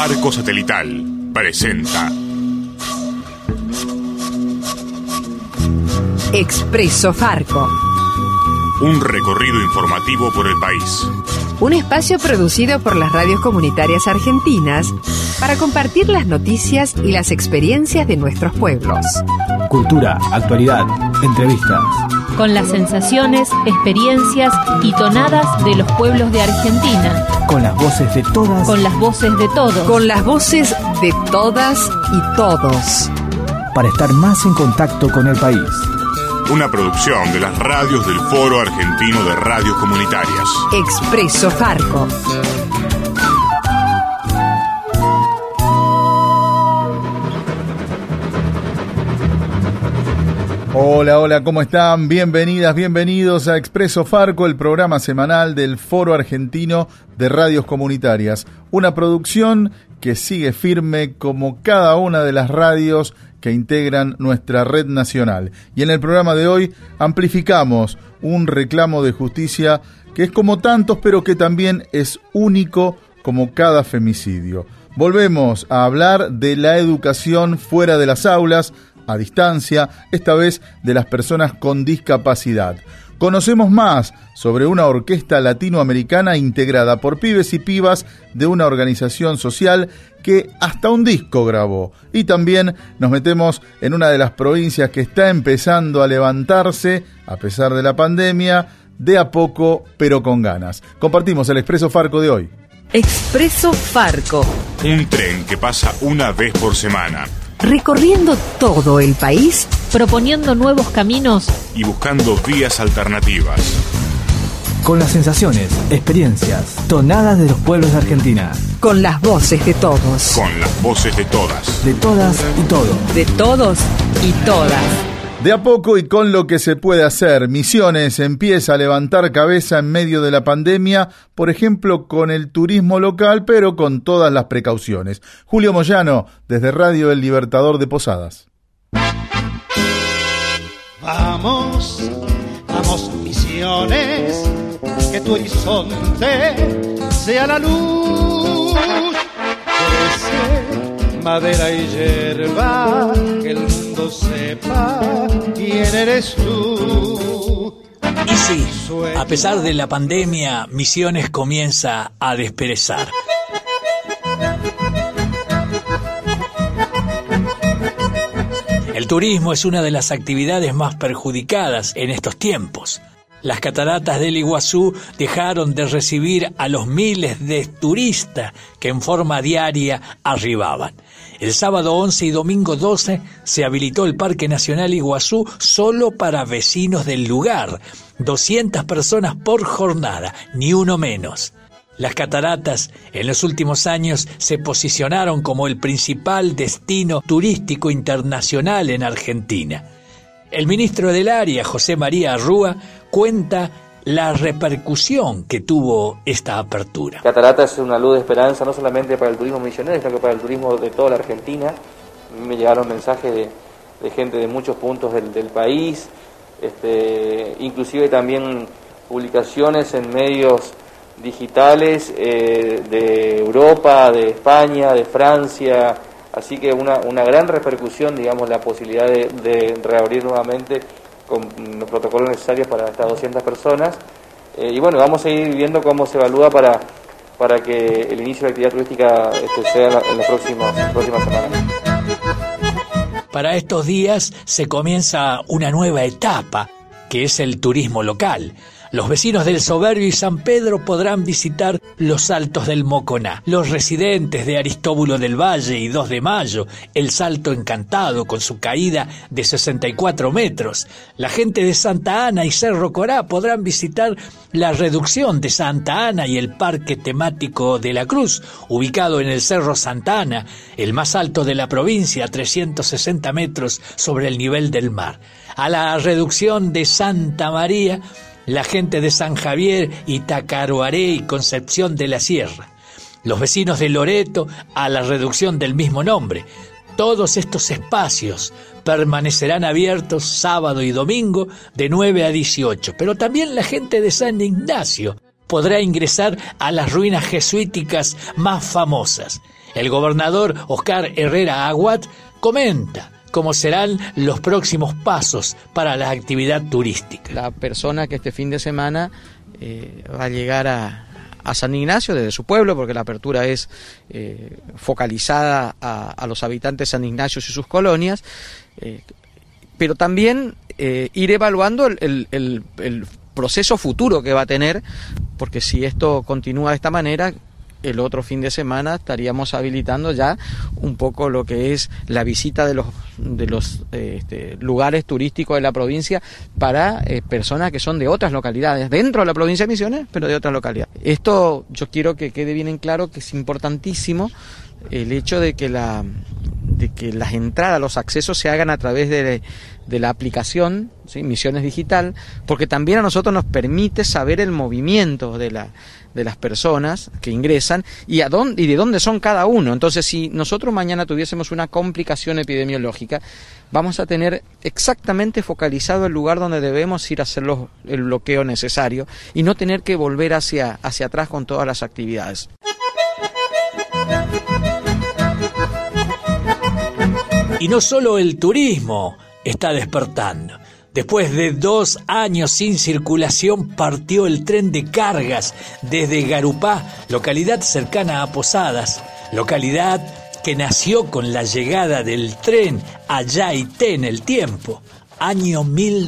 Farco Satelital presenta Expreso Farco. Un recorrido informativo por el país. Un espacio producido por las radios comunitarias argentinas para compartir las noticias y las experiencias de nuestros pueblos. Cultura, actualidad, entrevistas. Con las sensaciones, experiencias y tonadas de los pueblos de Argentina. Con las voces de todas. Con las voces de todos. Con las voces de todas y todos. Para estar más en contacto con el país. Una producción de las radios del Foro Argentino de Radios Comunitarias. Expreso Farco. Hola, ¿cómo están? Bienvenidas, bienvenidos a Expreso Farco, el programa semanal del Foro Argentino de Radios Comunitarias. Una producción que sigue firme como cada una de las radios que integran nuestra red nacional. Y en el programa de hoy amplificamos un reclamo de justicia que es como tantos, pero que también es único como cada femicidio. Volvemos a hablar de la educación fuera de las aulas, a distancia, esta vez de las personas con discapacidad. Conocemos más sobre una orquesta latinoamericana integrada por pibes y pibas de una organización social que hasta un disco grabó. Y también nos metemos en una de las provincias que está empezando a levantarse, a pesar de la pandemia, de a poco, pero con ganas. Compartimos el Expreso Farco de hoy. Expreso Farco. Un tren que pasa una vez por semana. Recorriendo todo el país, proponiendo nuevos caminos y buscando vías alternativas. Con las sensaciones, experiencias, tonadas de los pueblos de Argentina. Con las voces de todos. Con las voces de todas. De todas y todos. De todos y todas. De a poco y con lo que se puede hacer, Misiones empieza a levantar cabeza en medio de la pandemia, por ejemplo con el turismo local, pero con todas las precauciones. Julio Moyano, desde Radio El Libertador de Posadas. Vamos, Misiones, que tu horizonte sea la luz. Crece madera y hierba, que el mundo sepa quién eres tú. Y sí, a pesar de la pandemia, Misiones comienza a desperezar. El turismo es una de las actividades más perjudicadas en estos tiempos. Las cataratas del Iguazú dejaron de recibir a los miles de turistas que en forma diaria arribaban. El sábado 11 y domingo 12 se habilitó el Parque Nacional Iguazú solo para vecinos del lugar. 200 personas por jornada, ni uno menos. Las cataratas en los últimos años se posicionaron como el principal destino turístico internacional en Argentina. El ministro del área, José María Arrúa, cuenta la repercusión que tuvo esta apertura. Cataratas es una luz de esperanza no solamente para el turismo misionero, sino que para el turismo de toda la Argentina. Me llegaron mensajes de gente de muchos puntos del país, inclusive también publicaciones en medios digitales de Europa, de España, de Francia. Así que una gran repercusión, digamos, la posibilidad de reabrir nuevamente con los protocolos necesarios para estas 200 personas. Y bueno, vamos a ir viendo cómo se evalúa para que el inicio de la actividad turística sea en las próximas semanas. Para estos días se comienza una nueva etapa, que es el turismo local. Los vecinos del Soberbio y San Pedro podrán visitar los Saltos del Moconá. Los residentes de Aristóbulo del Valle y 2 de Mayo, el Salto Encantado con su caída de 64 metros. La gente de Santa Ana y Cerro Corá podrán visitar la reducción de Santa Ana y el Parque Temático de la Cruz, ubicado en el Cerro Santa Ana, el más alto de la provincia, a 360 metros sobre el nivel del mar. A la reducción de Santa María, la gente de San Javier, Itacaroaré y Concepción de la Sierra. Los vecinos de Loreto a la reducción del mismo nombre. Todos estos espacios permanecerán abiertos sábado y domingo de 9 a 18, pero también la gente de San Ignacio podrá ingresar a las ruinas jesuíticas más famosas. El gobernador Oscar Herrera Aguad comenta cómo serán los próximos pasos para la actividad turística. La persona que este fin de semana va a llegar a San Ignacio desde su pueblo, porque la apertura es focalizada a los habitantes de San Ignacio y sus colonias, pero también ir evaluando el proceso futuro que va a tener, porque si esto continúa de esta manera, el otro fin de semana estaríamos habilitando ya un poco lo que es la visita de los lugares turísticos de la provincia para personas que son de otras localidades, dentro de la provincia de Misiones, pero de otras localidades. Esto yo quiero que quede bien en claro que es importantísimo el hecho de que las entradas, los accesos se hagan a través de la aplicación, ¿sí? Misiones Digital, porque también a nosotros nos permite saber el movimiento de las personas que ingresan y de dónde son cada uno. Entonces, si nosotros mañana tuviésemos una complicación epidemiológica, vamos a tener exactamente focalizado el lugar donde debemos ir a hacer el bloqueo necesario y no tener que volver hacia atrás con todas las actividades. Y no solo el turismo está despertando. Después de 2 años sin circulación, partió el tren de cargas desde Garupá, localidad cercana a Posadas, localidad que nació con la llegada del tren a Yaité en el tiempo, año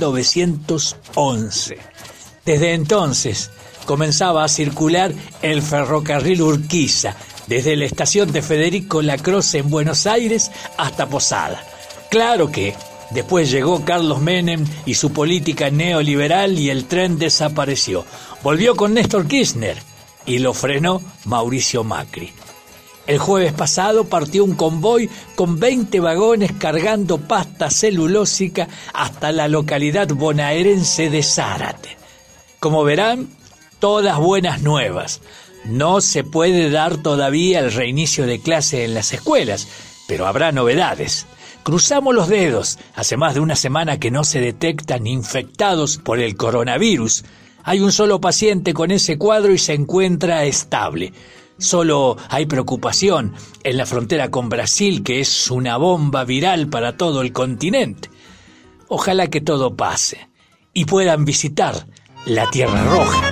1911. Desde entonces comenzaba a circular el ferrocarril Urquiza, desde la estación de Federico Lacroze en Buenos Aires hasta Posada. Claro que después llegó Carlos Menem y su política neoliberal y el tren desapareció. Volvió con Néstor Kirchner y lo frenó Mauricio Macri. El jueves pasado partió un convoy con 20 vagones cargando pasta celulósica hasta la localidad bonaerense de Zárate. Como verán, todas buenas nuevas. No se puede dar todavía el reinicio de clase en las escuelas, pero habrá novedades. Cruzamos los dedos. Hace más de una semana que no se detectan infectados por el coronavirus. Hay un solo paciente con ese cuadro y se encuentra estable. Solo hay preocupación en la frontera con Brasil, que es una bomba viral para todo el continente. Ojalá que todo pase y puedan visitar la Tierra Roja.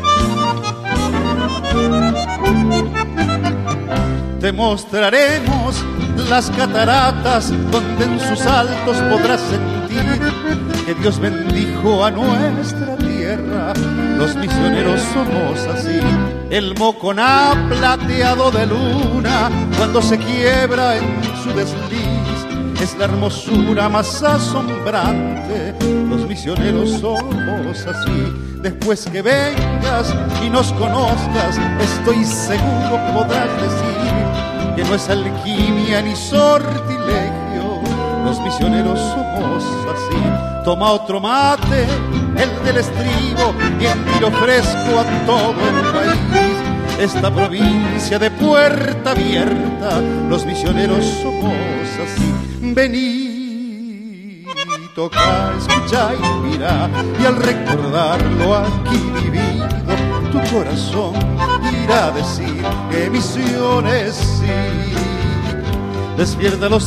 Te mostraremos las cataratas donde en sus altos podrás sentir que Dios bendijo a nuestra tierra. Los misioneros somos así. El Moconá plateado de luna cuando se quiebra en su desliz es la hermosura más asombrante. Los misioneros somos así. Después que vengas y nos conozcas, estoy seguro que podrás decir que no es alquimia ni sortilegio. Los misioneros somos así. Toma otro mate, el del estribo, y en ti lo ofrezco a todo el país. Esta provincia de puerta abierta, los misioneros somos así. Vení, toca, escucha y mira, y al recordarlo aquí vivido, tu corazón irá a decir que Misiones sí despierta los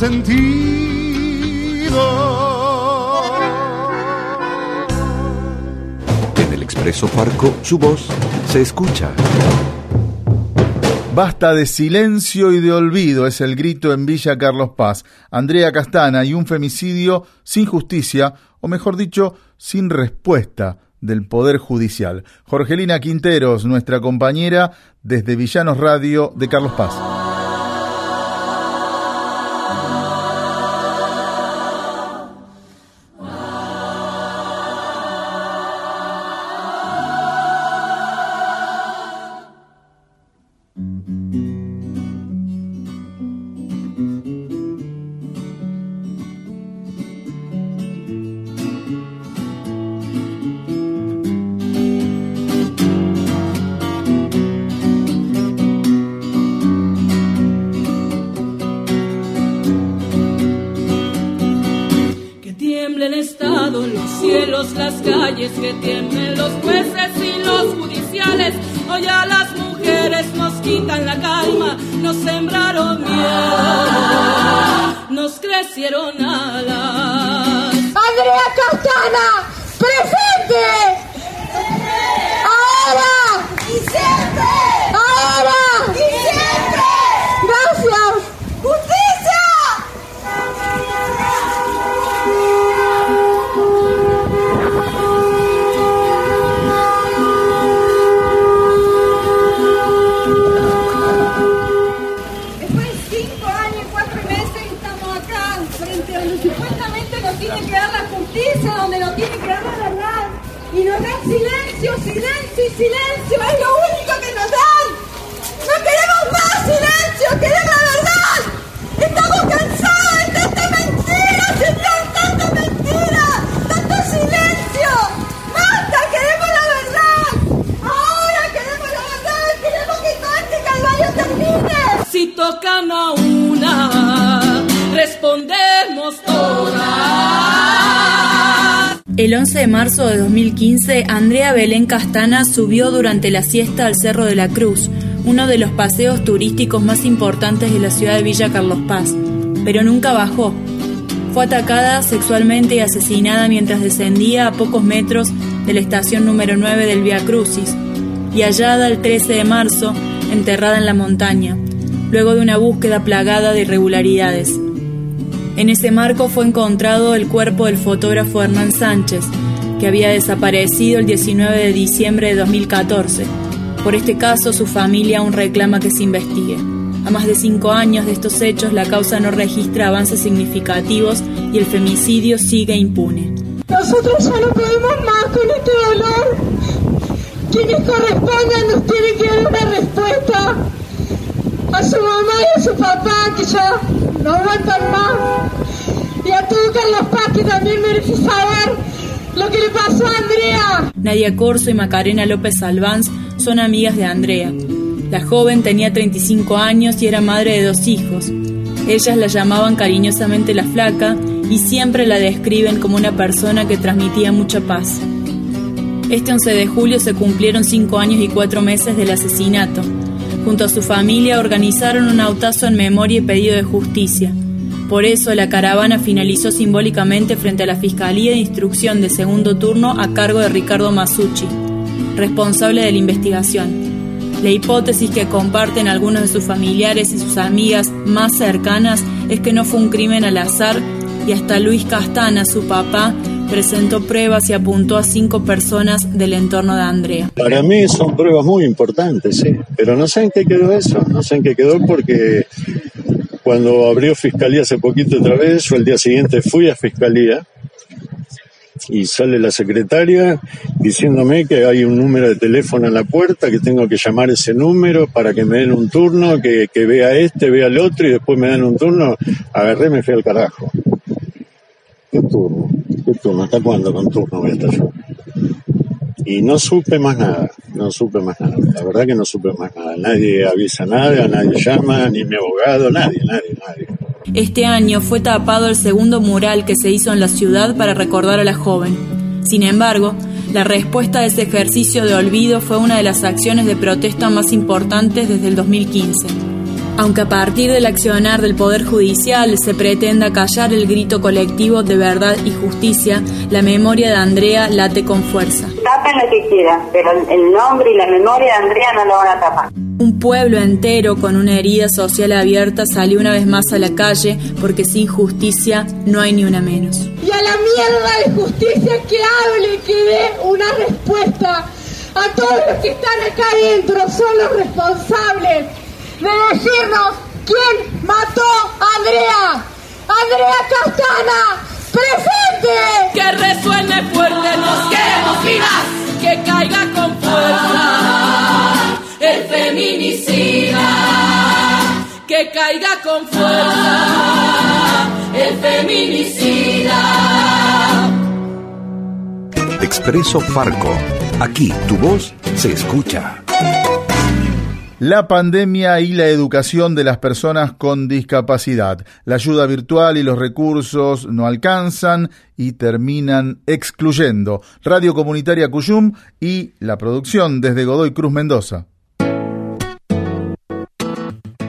sentidos. En el Expreso Farco, su voz se escucha. Basta de silencio y de olvido, es el grito en Villa Carlos Paz. Andrea Castana y un femicidio sin justicia, o mejor dicho, sin respuesta del Poder Judicial. Jorgelina Quinteros, nuestra compañera desde Villanos Radio de Carlos Paz. Que tienen los jueces y los judiciales, hoy a las mujeres nos quitan la calma, nos sembraron miedo, nos crecieron alas. Andrea Castana, presente. Ahora y siempre. Ahora y siempre. Gracias. ¡Justicia! Después de 5 años y 4 meses estamos acá frente a donde supuestamente nos tiene que dar la justicia, donde nos tiene que dar la verdad. Y nos dan silencio, silencio y silencio. Es lo único que nos dan. No queremos más silencio, queremos la verdad. Estamos cansados de tanta mentira, señor, tanta mentira, tanto silencio. ¡Basta! Queremos la verdad. Ahora queremos la verdad. Queremos que todo este calvario termine. Si tocan a una, respondemos todas. El 11 de marzo de 2015, Andrea Belén Castana subió durante la siesta al Cerro de la Cruz, uno de los paseos turísticos más importantes de la ciudad de Villa Carlos Paz, pero nunca bajó. Fue atacada sexualmente y asesinada mientras descendía a pocos metros de la estación número 9 del Vía Crucis, y hallada el 13 de marzo, enterrada en la montaña, luego de una búsqueda plagada de irregularidades. En ese marco fue encontrado el cuerpo del fotógrafo Hernán Sánchez, que había desaparecido el 19 de diciembre de 2014. Por este caso, su familia aún reclama que se investigue. A más de 5 años de estos hechos, la causa no registra avances significativos y el femicidio sigue impune. Nosotros ya no podemos más con este dolor. Quienes correspondan nos tienen que dar una respuesta. A su mamá y a su papá, que ya no aguantan más. Y a todo Carlos Paz, que también merece saber lo que le pasó a Andrea. Nadia Corso y Macarena López Albanz son amigas de Andrea. La joven tenía 35 años y era madre de 2 hijos. Ellas la llamaban cariñosamente la Flaca y siempre la describen como una persona que transmitía mucha paz. Este 11 de julio se cumplieron 5 años y 4 meses del asesinato. Junto a su familia organizaron un autazo en memoria y pedido de justicia. Por eso la caravana finalizó simbólicamente frente a la Fiscalía de Instrucción de segundo turno a cargo de Ricardo Masucci, responsable de la investigación. La hipótesis que comparten algunos de sus familiares y sus amigas más cercanas es que no fue un crimen al azar y hasta Luis Castana, su papá, presentó pruebas y apuntó a 5 personas del entorno de Andrea. Para mí son pruebas muy importantes, sí, pero no sé en qué quedó eso, no sé en qué quedó porque cuando abrió Fiscalía hace poquito otra vez, yo el día siguiente fui a Fiscalía y sale la secretaria diciéndome que hay un número de teléfono en la puerta, que tengo que llamar ese número para que me den un turno, que vea vea el otro y después me dan un turno. Agarré y me fui al carajo. ¿Qué turno? ¿Qué turno? ¿Hasta cuándo con turno voy a estar yo? Y no supe más nada, la verdad que no supe más nada. Nadie avisa nada, nadie llama, ni mi abogado, nadie. Este año fue tapado el segundo mural que se hizo en la ciudad para recordar a la joven. Sin embargo, la respuesta a ese ejercicio de olvido fue una de las acciones de protesta más importantes desde el 2015. Aunque a partir del accionar del Poder Judicial se pretenda callar el grito colectivo de verdad y justicia, la memoria de Andrea late con fuerza. Tapen lo que quieran, pero el nombre y la memoria de Andrea no lo van a tapar. Un pueblo entero con una herida social abierta salió una vez más a la calle porque sin justicia no hay ni una menos. Y a la mierda de justicia que hable, que dé una respuesta a todos los que están acá adentro, son los responsables de decirnos quién mató a Andrea. Andrea Castana, presente. Que resuene fuerte, nos queremos vivas. Que caiga con fuerza el feminicida. Que caiga con fuerza el feminicida. Expreso Farco. Aquí tu voz se escucha. La pandemia y la educación de las personas con discapacidad. La ayuda virtual y los recursos no alcanzan y terminan excluyendo. Radio Comunitaria Cuyum y la producción desde Godoy Cruz, Mendoza.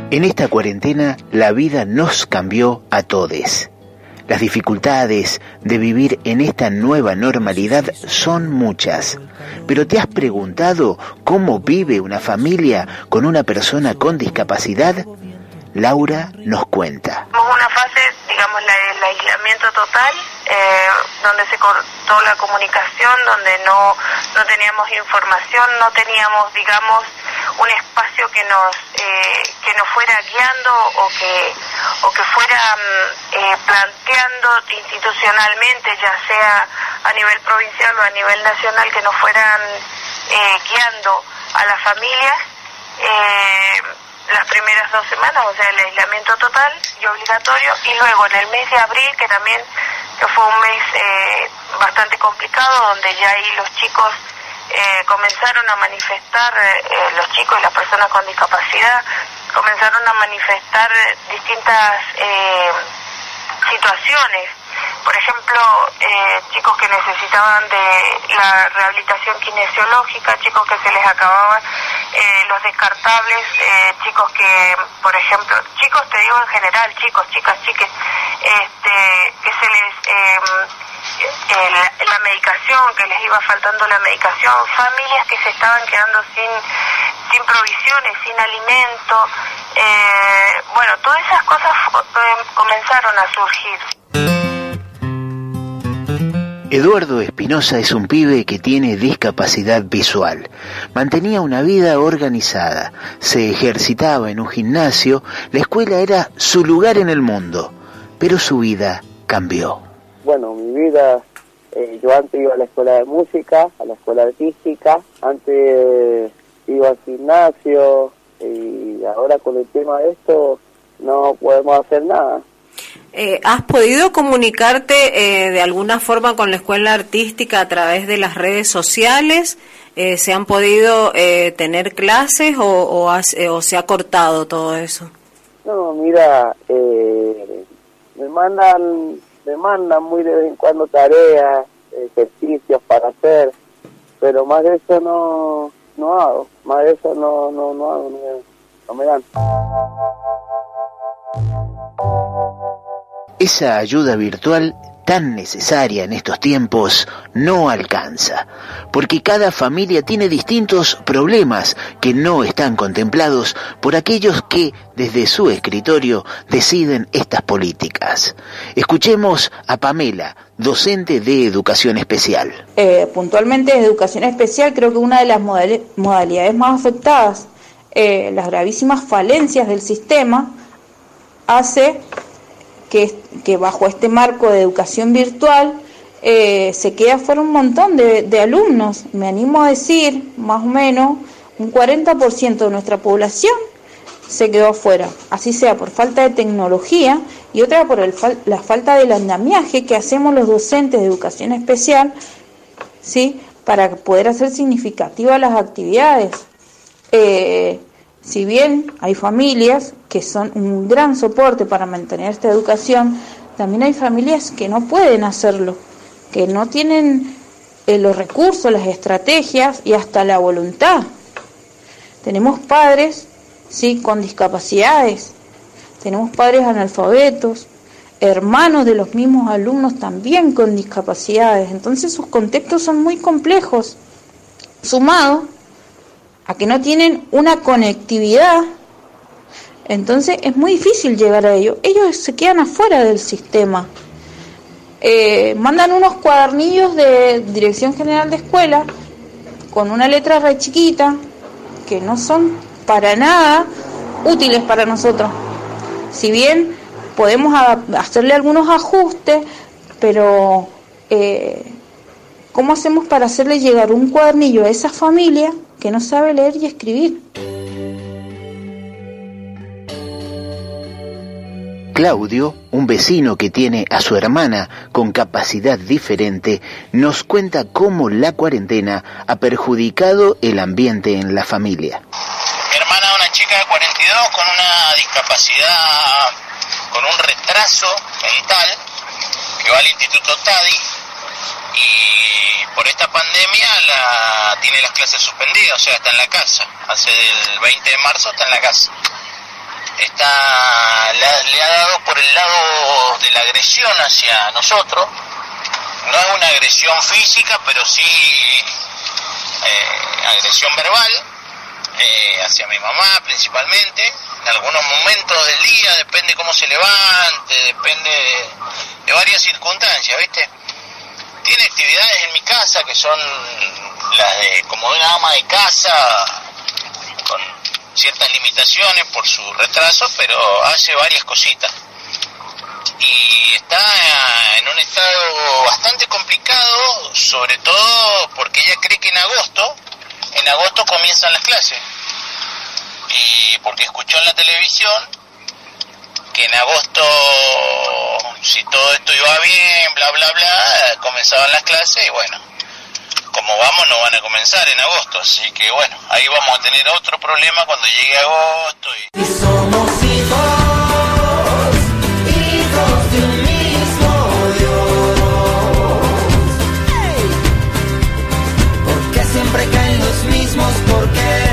En esta cuarentena la vida nos cambió a todes. Las dificultades de vivir en esta nueva normalidad son muchas. Pero ¿te has preguntado cómo vive una familia con una persona con discapacidad? Laura nos cuenta. Una fase, digamos, el aislamiento total, donde se cortó la comunicación, donde no teníamos información, no teníamos, digamos, un espacio que nos fuera guiando o que fuera planteando institucionalmente, ya sea a nivel provincial o a nivel nacional, que nos fueran guiando a las familias. Las primeras 2 semanas, o sea, el aislamiento total y obligatorio, y luego en el mes de abril, que también fue un mes bastante complicado, donde ya ahí los chicos comenzaron a manifestar, los chicos y las personas con discapacidad comenzaron a manifestar distintas situaciones. Por ejemplo, chicos que necesitaban de la rehabilitación kinesiológica, chicos que se les acababan los descartables, chicos que, por ejemplo, chicos, te digo en general, chicos, chicas, chiques, que se les la medicación, que les iba faltando la medicación, familias que se estaban quedando sin provisiones, sin alimento, bueno, todas esas cosas comenzaron a surgir. Eduardo Espinosa es un pibe que tiene discapacidad visual. Mantenía una vida organizada, se ejercitaba en un gimnasio, la escuela era su lugar en el mundo, pero su vida cambió. Bueno, mi vida, yo antes iba a la escuela de música, a la escuela artística, antes iba al gimnasio y ahora con el tema de esto no podemos hacer nada. ¿Has podido comunicarte de alguna forma con la escuela artística a través de las redes sociales? ¿Se han podido tener clases o se ha cortado todo eso? No, mira, me mandan muy de vez en cuando tareas, ejercicios para hacer, pero más de eso no hago, más de eso no hago, no me dan. Esa ayuda virtual tan necesaria en estos tiempos no alcanza, porque cada familia tiene distintos problemas que no están contemplados por aquellos que desde su escritorio deciden estas políticas. Escuchemos a Pamela, docente de educación especial. Puntualmente de educación especial, creo que una de las modalidades más afectadas, las gravísimas falencias del sistema, hace que bajo este marco de educación virtual se queda fuera un montón de alumnos. Me animo a decir, más o menos, un 40% de nuestra población se quedó afuera, así sea por falta de tecnología y otra por la falta del andamiaje que hacemos los docentes de educación especial, ¿sí?, para poder hacer significativas las actividades. Si bien hay familias que son un gran soporte para mantener esta educación, también hay familias que no pueden hacerlo, que no tienen los recursos, las estrategias y hasta la voluntad. Tenemos padres, sí, con discapacidades, tenemos padres analfabetos, hermanos de los mismos alumnos también con discapacidades, entonces sus contextos son muy complejos, sumado a que no tienen una conectividad, entonces es muy difícil llegar a ellos. Ellos se quedan afuera del sistema. Mandan unos cuadernillos de Dirección General de Escuela con una letra re chiquita que no son para nada útiles para nosotros. Si bien podemos hacerle algunos ajustes, pero ¿cómo hacemos para hacerle llegar un cuadernillo a esa familia que no sabe leer y escribir? Claudio, un vecino que tiene a su hermana con capacidad diferente, nos cuenta cómo la cuarentena ha perjudicado el ambiente en la familia. Mi hermana es una chica de 42 con una discapacidad, con un retraso mental, que va al Instituto TADI, y por esta pandemia tiene las clases suspendidas, o sea, está en la casa. Hace el 20 de marzo está en la casa. le ha dado por el lado de la agresión hacia nosotros. No es una agresión física, pero sí agresión verbal, hacia mi mamá principalmente. En algunos momentos del día, depende cómo se levante, depende de varias circunstancias, ¿viste? Tiene actividades en mi casa que son las de como de una ama de casa, con ciertas limitaciones por su retraso, pero hace varias cositas. Y está en un estado bastante complicado, sobre todo porque ella cree que en agosto comienzan las clases. Y porque escuchó en la televisión que en agosto, si todo esto iba bien, bla bla bla, comenzaban las clases y bueno, como vamos no van a comenzar en agosto, así que bueno, ahí vamos a tener otro problema cuando llegue agosto. Y somos hijos de un mismo Dios. ¿Por qué siempre caen los mismos? ¿Por qué?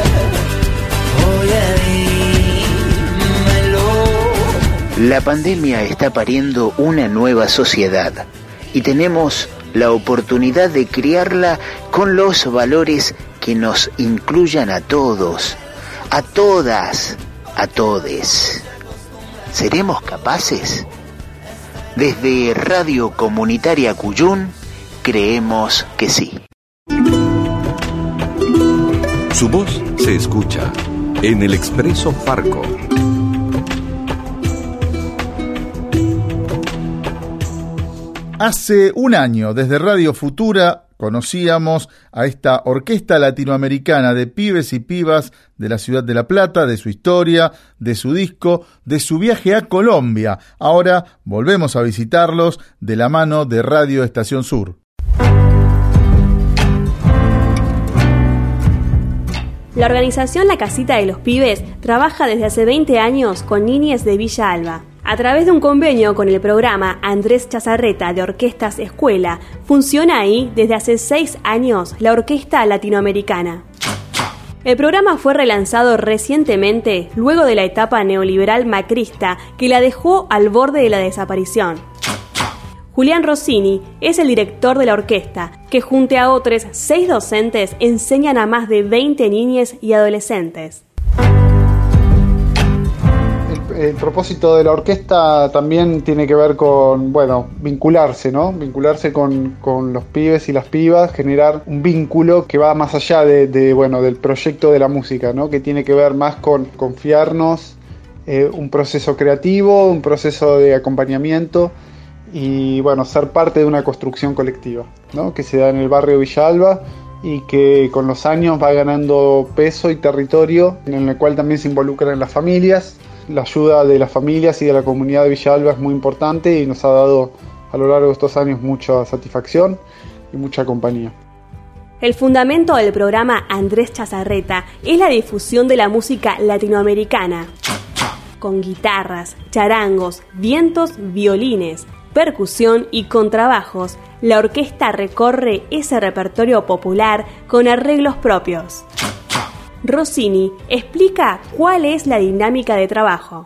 La pandemia está pariendo una nueva sociedad y tenemos la oportunidad de criarla con los valores que nos incluyan a todos, a todas, a todes. ¿Seremos capaces? Desde Radio Comunitaria Cuyún creemos que sí. Su voz se escucha en el Expreso Farco. Hace un año, desde Radio Futura, conocíamos a esta orquesta latinoamericana de pibes y pibas de la ciudad de La Plata, de su historia, de su disco, de su viaje a Colombia. Ahora volvemos a visitarlos de la mano de Radio Estación Sur. La organización La Casita de los Pibes trabaja desde hace 20 años con niñes de Villa Alba. A través de un convenio con el programa Andrés Chazarreta de Orquestas Escuela, funciona ahí desde hace 6 años la Orquesta Latinoamericana. El programa fue relanzado recientemente luego de la etapa neoliberal macrista que la dejó al borde de la desaparición. Julián Rossini es el director de la orquesta, que junto a otros 6 docentes enseñan a más de 20 niñas y adolescentes. El propósito de la orquesta también tiene que ver con, vincularse, ¿no? Vincularse con los pibes y las pibas, generar un vínculo que va más allá del proyecto de la música, ¿no? Que tiene que ver más con confiarnos un proceso creativo, un proceso de acompañamiento y, ser parte de una construcción colectiva, ¿no? Que se da en el barrio Villa Alba y que con los años va ganando peso y territorio, en el cual también se involucran las familias. La ayuda de las familias y de la comunidad de Villa Alba es muy importante y nos ha dado a lo largo de estos años mucha satisfacción y mucha compañía. El fundamento del programa Andrés Chazarreta es la difusión de la música latinoamericana, con guitarras, charangos, vientos, violines, percusión y contrabajos. La orquesta recorre ese repertorio popular con arreglos propios. Rossini explica cuál es la dinámica de trabajo.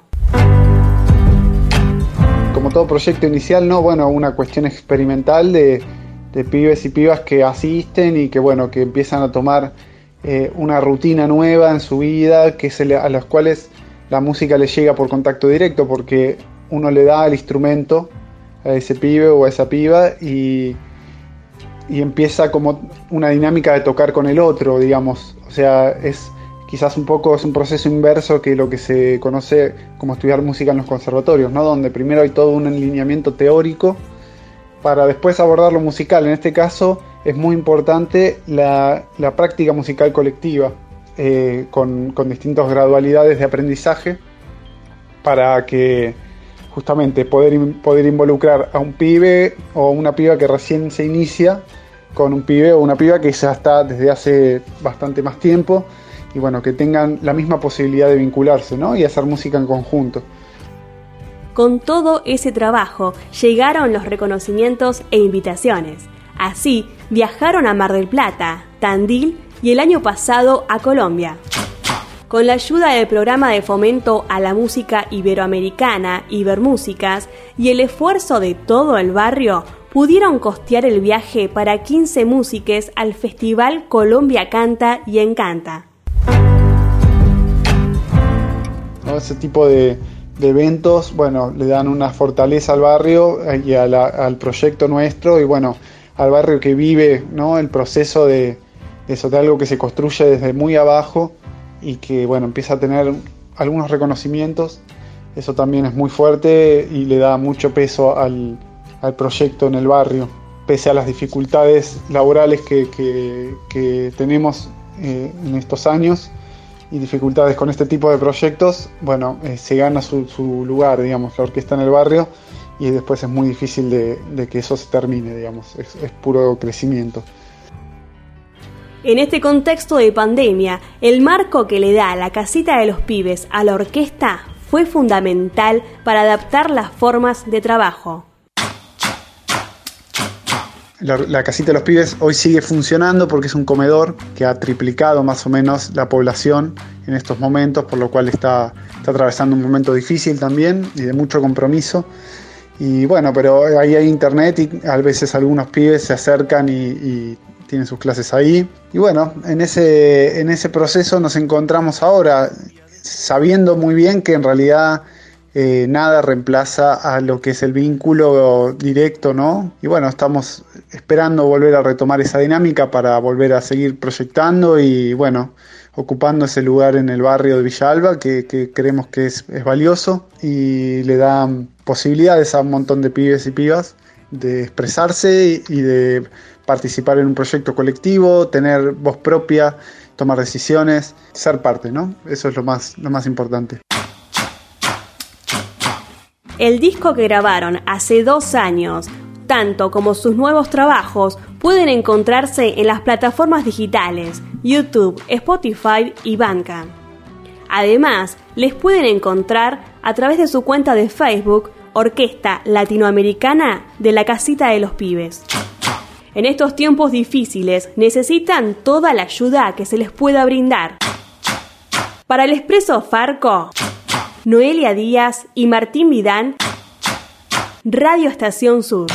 Como todo proyecto inicial, una cuestión experimental de pibes y pibas que asisten y que empiezan a tomar una rutina nueva en su vida, a las cuales la música les llega por contacto directo, porque uno le da el instrumento a ese pibe o a esa piba y empieza como una dinámica de tocar con el otro, digamos. O sea, es un proceso inverso que lo que se conoce como estudiar música en los conservatorios, ¿no? Donde primero hay todo un alineamiento teórico para después abordar lo musical. En este caso es muy importante la práctica musical colectiva, con distintas gradualidades de aprendizaje, para que justamente poder involucrar a un pibe o una piba que recién se inicia con un pibe o una piba que ya está desde hace bastante más tiempo y que tengan la misma posibilidad de vincularse, ¿no? Y hacer música en conjunto. Con todo ese trabajo llegaron los reconocimientos e invitaciones. Así viajaron a Mar del Plata, Tandil y el año pasado a Colombia. con la ayuda del programa de fomento a la música iberoamericana, Ibermúsicas, y el esfuerzo de todo el barrio, pudieron costear el viaje para 15 músiques al Festival Colombia Canta y Encanta. Ese tipo de eventos, bueno, le dan una fortaleza al barrio y al proyecto nuestro, y bueno, al barrio que vive, ¿no?, el proceso de eso, de algo que se construye desde muy abajo y que, bueno, empieza a tener algunos reconocimientos. Eso también es muy fuerte y le da mucho peso al proyecto en el barrio, pese a las dificultades laborales que tenemos en estos años y dificultades con este tipo de proyectos. Bueno, se gana su lugar, digamos, la orquesta en el barrio, y después es muy difícil de que eso se termine, digamos, es puro crecimiento. En este contexto de pandemia, el marco que le da la Casita de los Pibes a la orquesta fue fundamental para adaptar las formas de trabajo. La Casita de los Pibes hoy sigue funcionando porque es un comedor que ha triplicado más o menos la población en estos momentos, por lo cual está atravesando un momento difícil también y de mucho compromiso. Y bueno, pero ahí hay internet y a veces algunos pibes se acercan y tienen sus clases ahí. Y bueno, en ese proceso nos encontramos ahora, sabiendo muy bien que en realidad nada reemplaza a lo que es el vínculo directo, ¿no? Y bueno, estamos esperando volver a retomar esa dinámica para volver a seguir proyectando y, bueno, ocupando ese lugar en el barrio de Villa Alba que creemos que es valioso y le da posibilidades a un montón de pibes y pibas de expresarse y de participar en un proyecto colectivo, tener voz propia, tomar decisiones, ser parte, ¿no? Eso es lo más importante. El disco que grabaron hace 2 años, tanto como sus nuevos trabajos, pueden encontrarse en las plataformas digitales YouTube, Spotify y Bandcamp. Además, les pueden encontrar a través de su cuenta de Facebook, Orquesta Latinoamericana de la Casita de los Pibes. En estos tiempos difíciles necesitan toda la ayuda que se les pueda brindar. Para el Expreso Farco, Noelia Díaz y Martín Vidán, Radio Estación Sur.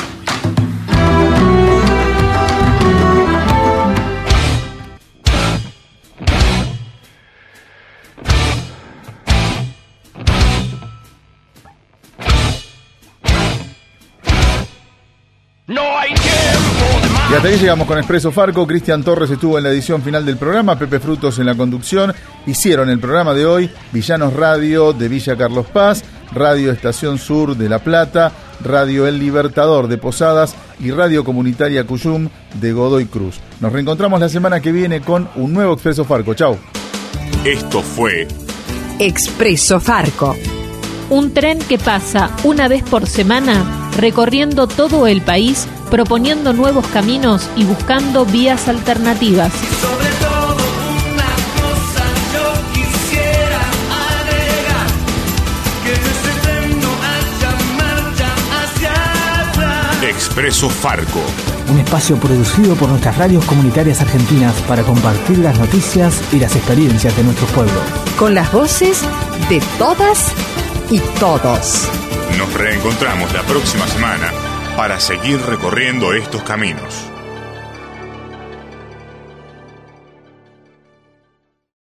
Y hasta ahí llegamos con Expreso Farco. Cristian Torres estuvo en la edición final del programa, Pepe Frutos en la conducción. Hicieron el programa de hoy Villanos Radio de Villa Carlos Paz, Radio Estación Sur de La Plata, Radio El Libertador de Posadas y Radio Comunitaria Cuyum de Godoy Cruz. Nos reencontramos la semana que viene con un nuevo Expreso Farco. Chau. Esto fue Expreso Farco. Un tren que pasa una vez por semana recorriendo todo el país, proponiendo nuevos caminos y buscando vías alternativas. Sobre todo una cosa yo quisiera agregar, que en ese tren no haya marcha hacia atrás. Expreso Farco. Un espacio producido por nuestras radios comunitarias argentinas para compartir las noticias y las experiencias de nuestros pueblos. Con las voces de todas y todos. Nos reencontramos la próxima semana para seguir recorriendo estos caminos.